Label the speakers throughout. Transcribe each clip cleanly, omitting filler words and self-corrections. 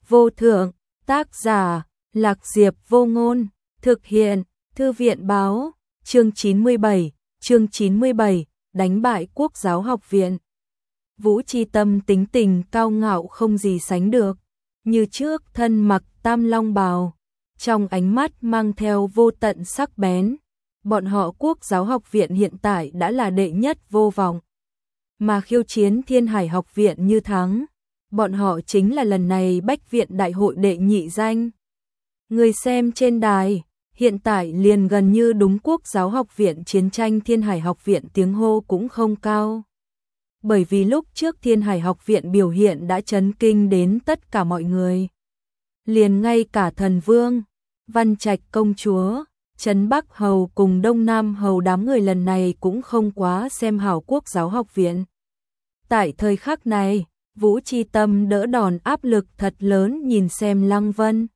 Speaker 1: vô thượng, tác giả, Lạc Diệp Vô Ngôn, thực hiện, Thư viện báo, chương 97, đánh bại Quốc giáo học viện. Vũ Chi Tâm tính tình cao ngạo không gì sánh được, như trước thân mặc tam long bào, trong ánh mắt mang theo vô tận sắc bén. Bọn họ Quốc giáo học viện hiện tại đã là đệ nhất vô vọng, mà khiêu chiến Thiên Hải học viện như thắng, bọn họ chính là lần này Bách viện đại hội đệ nhị danh. Người xem trên đài, hiện tại liền gần như đúng Quốc giáo học viện chiến tranh Thiên Hải học viện tiếng hô cũng không cao. Bởi vì lúc trước Thiên Hải học viện biểu hiện đã chấn kinh đến tất cả mọi người. Liền ngay cả thần vương, Văn Trạch công chúa, Trấn Bắc hầu cùng Đông Nam hầu đám người lần này cũng không quá xem hảo Quốc giáo học viện. Tại thời khắc này, Vũ Chi Tâm đỡ đòn áp lực thật lớn nhìn xem Lăng Vân.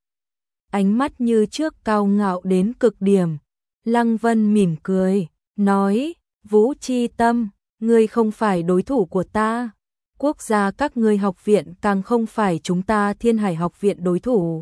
Speaker 1: Ánh mắt như trước cao ngạo đến cực điểm. Lăng Vân mỉm cười, nói, Vũ Chi Tâm, ngươi không phải đối thủ của ta. Quốc gia các ngươi học viện càng không phải chúng ta Thiên Hải học viện đối thủ.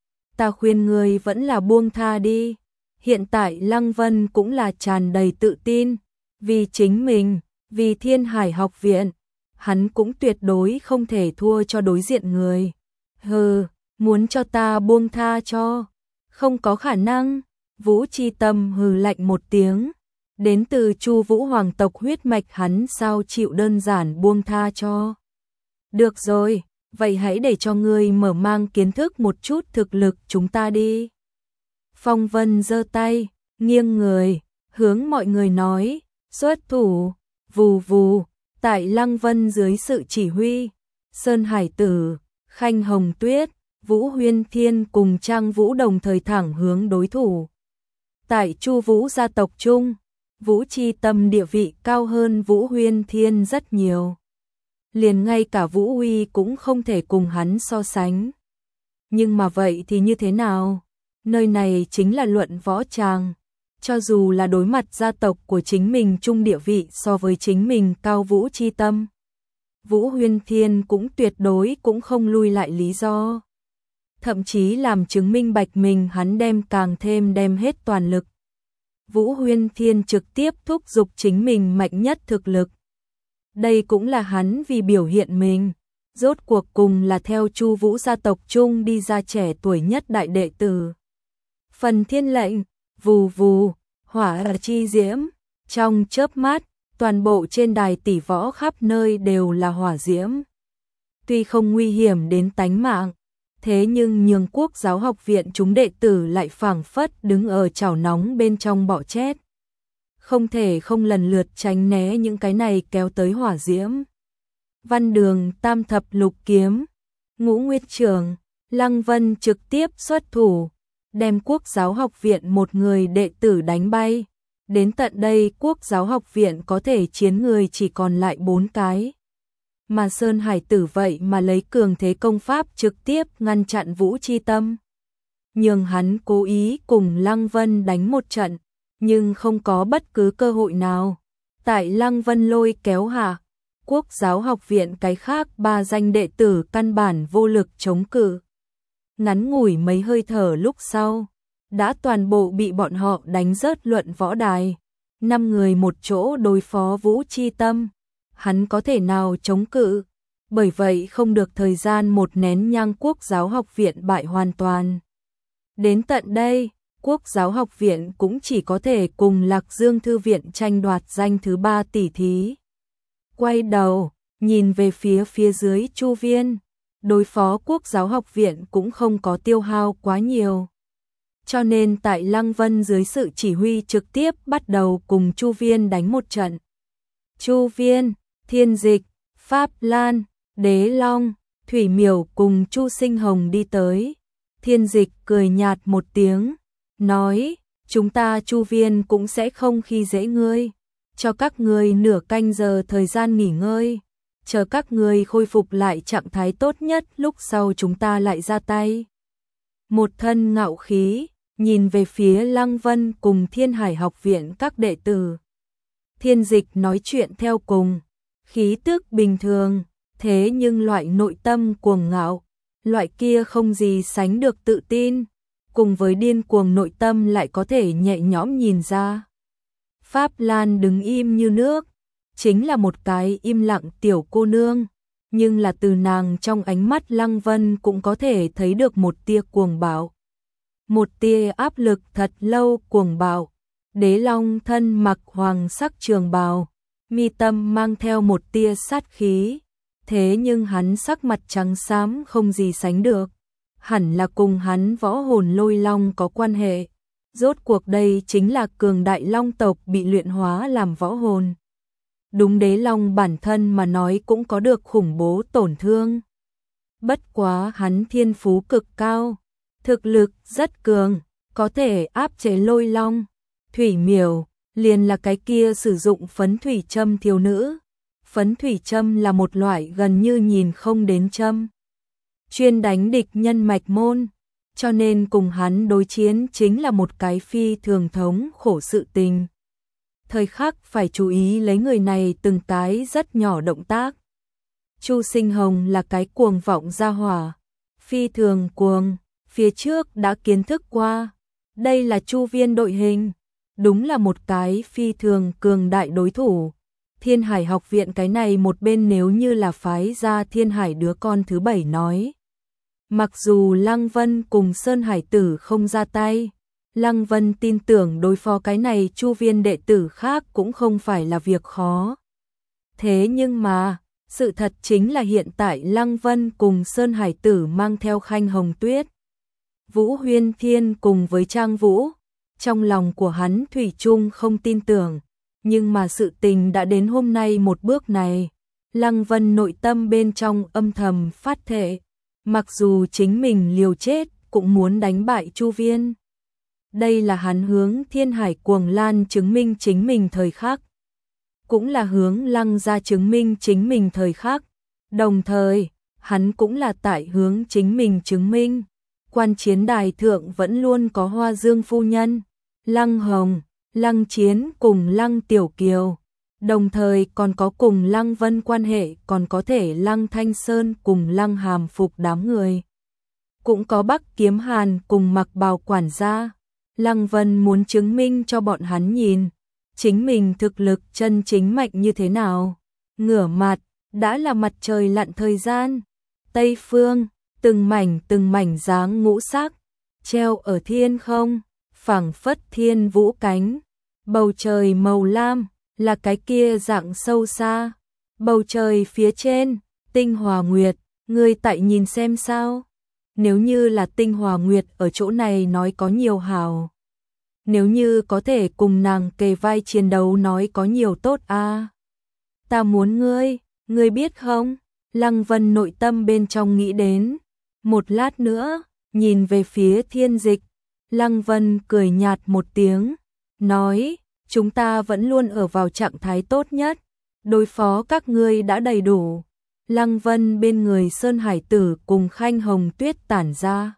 Speaker 1: Ta khuyên ngươi vẫn là buông tha đi. Hiện tại Lăng Vân cũng là tràn đầy tự tin. Vì chính mình, vì Thiên Hải học viện, hắn cũng tuyệt đối không thể thua cho đối diện người. Hừ, muốn cho ta buông tha cho? Không có khả năng. Vũ Chi Tâm hừ lạnh một tiếng. Đến từ Chu Vũ hoàng tộc huyết mạch hắn sao chịu đơn giản buông tha cho? Được rồi, vậy hãy để cho ngươi mở mang kiến thức một chút thực lực chúng ta đi. Phong Vân giơ tay, nghiêng người, hướng mọi người nói, xuất thủ, vù vù, tại Lăng Vân dưới sự chỉ huy, Sơn Hải Tử, Khanh Hồng Tuyết, Vũ Huyên Thiên cùng Trang Vũ đồng thời thẳng hướng đối thủ. Tại Chu Vũ gia tộc trung, Vũ Chi Tâm địa vị cao hơn Vũ Huyên Thiên rất nhiều. Liền ngay cả Vũ Huy cũng không thể cùng hắn so sánh. Nhưng mà vậy thì như thế nào? Nơi này chính là luận võ tràng. Cho dù là đối mặt gia tộc của chính mình chung địa vị so với chính mình cao Vũ Chi Tâm, Vũ Huyên Thiên cũng tuyệt đối cũng không lui lại lý do. Thậm chí làm chứng minh bạch mình hắn càng thêm đem hết toàn lực. Vũ Huyên Thiên trực tiếp thúc giục chính mình mạnh nhất thực lực. Đây cũng là hắn vì biểu hiện mình, rốt cuộc cùng là theo Chu Vũ gia tộc chung đi ra trẻ tuổi nhất đại đệ tử. Phần thiên lệnh, vù vù, hỏa chi diễm, trong chớp mắt, toàn bộ trên đài tỷ võ khắp nơi đều là hỏa diễm. Tuy không nguy hiểm đến tánh mạng, thế nhưng Nhường Quốc giáo học viện chúng đệ tử lại phảng phất đứng ở chảo nóng bên trong bọ chết. Không thể không lần lượt tránh né những cái này kéo tới hỏa diễm. Văn Đường Tam Thập Lục Kiếm, Ngũ Nguyệt Trường, Lăng Vân trực tiếp xuất thủ, đem Quốc giáo học viện một người đệ tử đánh bay. Đến tận đây Quốc giáo học viện có thể chiến người chỉ còn lại 4 cái. Mà Sơn Hải Tử vậy mà lấy cường thế công pháp trực tiếp ngăn chặn Vũ Chi Tâm. Nhưng hắn cố ý cùng Lăng Vân đánh một trận, nhưng không có bất cứ cơ hội nào. Tại Lăng Vân lôi kéo hạ, Quốc giáo học viện cái khác 3 danh đệ tử căn bản vô lực chống cự. Ngắn ngủi mấy hơi thở lúc sau, đã toàn bộ bị bọn họ đánh rớt luận võ đài. 5 người một chỗ đối phó Vũ Chi Tâm, hắn có thể nào chống cự? Bởi vậy không được thời gian một nén nhang Quốc giáo học viện bại hoàn toàn. Đến tận đây, Quốc giáo học viện cũng chỉ có thể cùng Lạc Dương thư viện tranh đoạt danh thứ 3 tỷ thí. Quay đầu, nhìn về phía dưới Chu Viên, đối phó Quốc giáo học viện cũng không có tiêu hao quá nhiều. Cho nên tại Lăng Vân dưới sự chỉ huy trực tiếp bắt đầu cùng Chu Viên đánh một trận. Chu Viên, Thiên Dịch, Pháp Lan, Đế Long, Thủy Miểu cùng Chu Sinh Hồng đi tới. Thiên Dịch cười nhạt một tiếng, nói, chúng ta Chu Viên cũng sẽ không khi dễ ngươi, cho các ngươi nửa canh giờ thời gian nghỉ ngơi, chờ các ngươi khôi phục lại trạng thái tốt nhất lúc sau chúng ta lại ra tay. Một thân ngạo khí, nhìn về phía Lăng Vân cùng Thiên Hải học viện các đệ tử. Thiên Dịch nói chuyện theo cùng, khí tức bình thường, thế nhưng loại nội tâm cuồng ngạo, loại kia không gì sánh được tự tin, cùng với điên cuồng nội tâm lại có thể nhẹ nhõm nhìn ra. Pháp Lan đứng im như nước, chính là một cái im lặng tiểu cô nương, nhưng là từ nàng trong ánh mắt Lăng Vân cũng có thể thấy được một tia cuồng bạo. Một tia áp lực thật lâu cuồng bạo. Đế Long thân mặc hoàng sắc trường bào, mi tâm mang theo một tia sát khí, thế nhưng hắn sắc mặt trắng xám không gì sánh được, hẳn là cùng hắn võ hồn lôi long có quan hệ. Rốt cuộc đây chính là cường đại long tộc bị luyện hóa làm võ hồn. Đúng Đế Long bản thân mà nói cũng có được khủng bố tổn thương. Bất quá hắn thiên phú cực cao, thực lực rất cường, có thể áp chế lôi long. Thủy miểu, liền là cái kia sử dụng phấn thủy châm thiếu nữ. Phấn thủy châm là một loại gần như nhìn không đến châm, chuyên đánh địch nhân mạch môn, cho nên cùng hắn đối chiến chính là một cái phi thường thống khổ sự tình. Thời khắc phải chú ý lấy người này từng cái rất nhỏ động tác. Chu Sinh Hồng là cái cuồng vọng gia hỏa, phi thường cuồng, phía trước đã kiến thức qua. Đây là Chu Viên đội hình, đúng là một cái phi thường cường đại đối thủ. Thiên Hải học viện cái này một bên nếu như là phái ra Thiên Hải đứa con thứ 7 nói. Mặc dù Lăng Vân cùng Sơn Hải tử không ra tay, Lăng Vân tin tưởng đối phó cái này Chu Viên đệ tử khác cũng không phải là việc khó. Thế nhưng mà, sự thật chính là hiện tại Lăng Vân cùng Sơn Hải tử mang theo Khanh Hồng Tuyết, Vũ Huyên Thiên cùng với Trang Vũ, trong lòng của hắn thủy chung không tin tưởng. Nhưng mà sự tình đã đến hôm nay một bước này, Lăng Vân nội tâm bên trong âm thầm phát thệ, mặc dù chính mình liều chết cũng muốn đánh bại Chu Viên. Đây là hắn hướng Thiên Hải cuồng lan chứng minh chính mình thời khắc, cũng là hướng Lăng gia chứng minh chính mình thời khắc, đồng thời, hắn cũng là tại hướng chính mình chứng minh. Quan chiến đài thượng vẫn luôn có Hoa Dương phu nhân, Lăng Hồng, Lăng Chiến cùng Lăng Tiểu Kiều, đồng thời còn có cùng Lăng Vân quan hệ, còn có thể Lăng Thanh Sơn cùng Lăng Hàm Phục đám người. Cũng có Bắc Kiếm Hàn cùng Mặc Bào quản gia. Lăng Vân muốn chứng minh cho bọn hắn nhìn, chính mình thực lực chân chính mạnh như thế nào. Ngửa mặt, đã là mặt trời lặn thời gian. Tây phương, từng mảnh dáng ngũ sắc, treo ở thiên không, phảng phất thiên vũ cánh. Bầu trời màu lam, là cái kia dạng sâu xa. Bầu trời phía trên, Tinh Hòa Nguyệt, ngươi tại nhìn xem sao. Nếu như là Tinh Hòa Nguyệt ở chỗ này nói có nhiều hảo. Nếu như có thể cùng nàng kề vai chiến đấu nói có nhiều tốt a. Ta muốn ngươi biết không? Lăng Vân nội tâm bên trong nghĩ đến. Một lát nữa, nhìn về phía Thiên Dịch, Lăng Vân cười nhạt một tiếng, nói, chúng ta vẫn luôn ở vào trạng thái tốt nhất, đối phó các ngươi đã đầy đủ. Lăng Vân bên người Sơn Hải tử cùng Khanh Hồng Tuyết tản ra,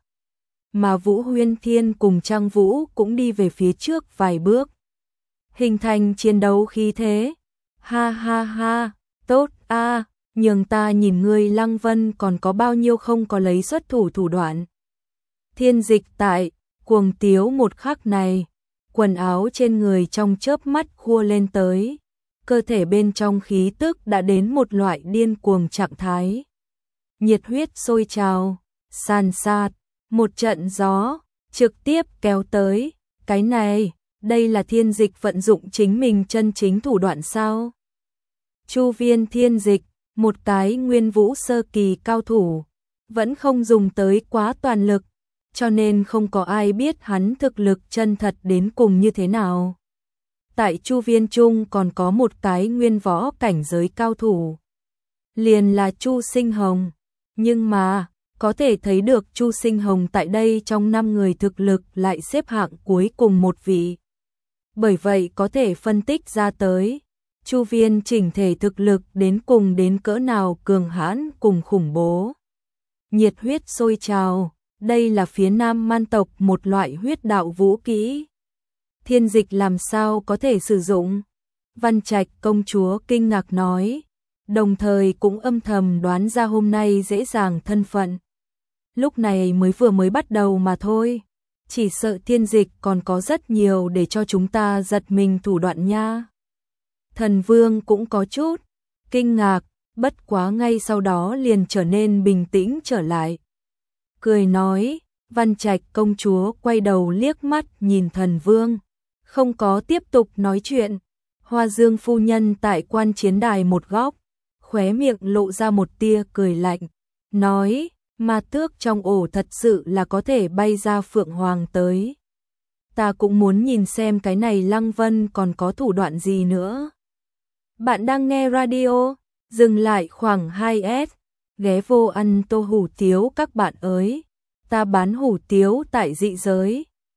Speaker 1: mà Vũ Huyên Thiên cùng Trang Vũ cũng đi về phía trước vài bước, hình thành chiến đấu khí thế. Ha ha ha, tốt a, nhường ta nhìn ngươi Lăng Vân còn có bao nhiêu không có lấy xuất thủ đoạn. Thiên Dịch tại cuồng tiếu một khắc này, quần áo trên người trong chớp mắt khua lên tới, cơ thể bên trong khí tức đã đến một loại điên cuồng trạng thái. Nhiệt huyết sôi trào, san sát, một trận gió trực tiếp kéo tới, cái này, đây là Thiên Dịch vận dụng chính mình chân chính thủ đoạn sao? Chu Viên Thiên Dịch, một cái nguyên vũ sơ kỳ cao thủ, vẫn không dùng tới quá toàn lực, cho nên không có ai biết hắn thực lực chân thật đến cùng như thế nào. Tại Chu Viên Trung còn có một cái nguyên võ cảnh giới cao thủ, liền là Chu Sinh Hồng, nhưng mà, có thể thấy được Chu Sinh Hồng tại đây trong 5 người thực lực lại xếp hạng cuối cùng một vị. Bởi vậy có thể phân tích ra tới, Chu Viên chỉnh thể thực lực đến cùng đến cỡ nào cường hãn cùng khủng bố. Nhiệt huyết sôi trào, đây là phía Nam Man tộc một loại huyết đạo vũ kỹ. Thiên Dịch làm sao có thể sử dụng? Văn Trạch công chúa kinh ngạc nói, đồng thời cũng âm thầm đoán ra hôm nay dễ dàng thân phận. lúc này mới bắt đầu mà thôi. Chỉ sợ thiên dịch còn có rất nhiều để cho chúng ta giật mình thủ đoạn nha. Thần Vương cũng có chút kinh ngạc, bất quá ngay sau đó liền trở nên bình tĩnh trở lại. Cười nói, Văn Trạch công chúa quay đầu liếc mắt nhìn Thần Vương, không có tiếp tục nói chuyện. Hoa Dương phu nhân tại quan chiến đài một góc, khóe miệng lộ ra một tia cười lạnh, nói, ma tước trong ổ thật sự là có thể bay ra Phượng Hoàng tới. Ta cũng muốn nhìn xem cái này Lăng Vân còn có thủ đoạn gì nữa. Bạn đang nghe radio, dừng lại khoảng 2S, ghé vô ăn tô hủ tiếu các bạn ơi. Ta bán hủ tiếu tại dị giới.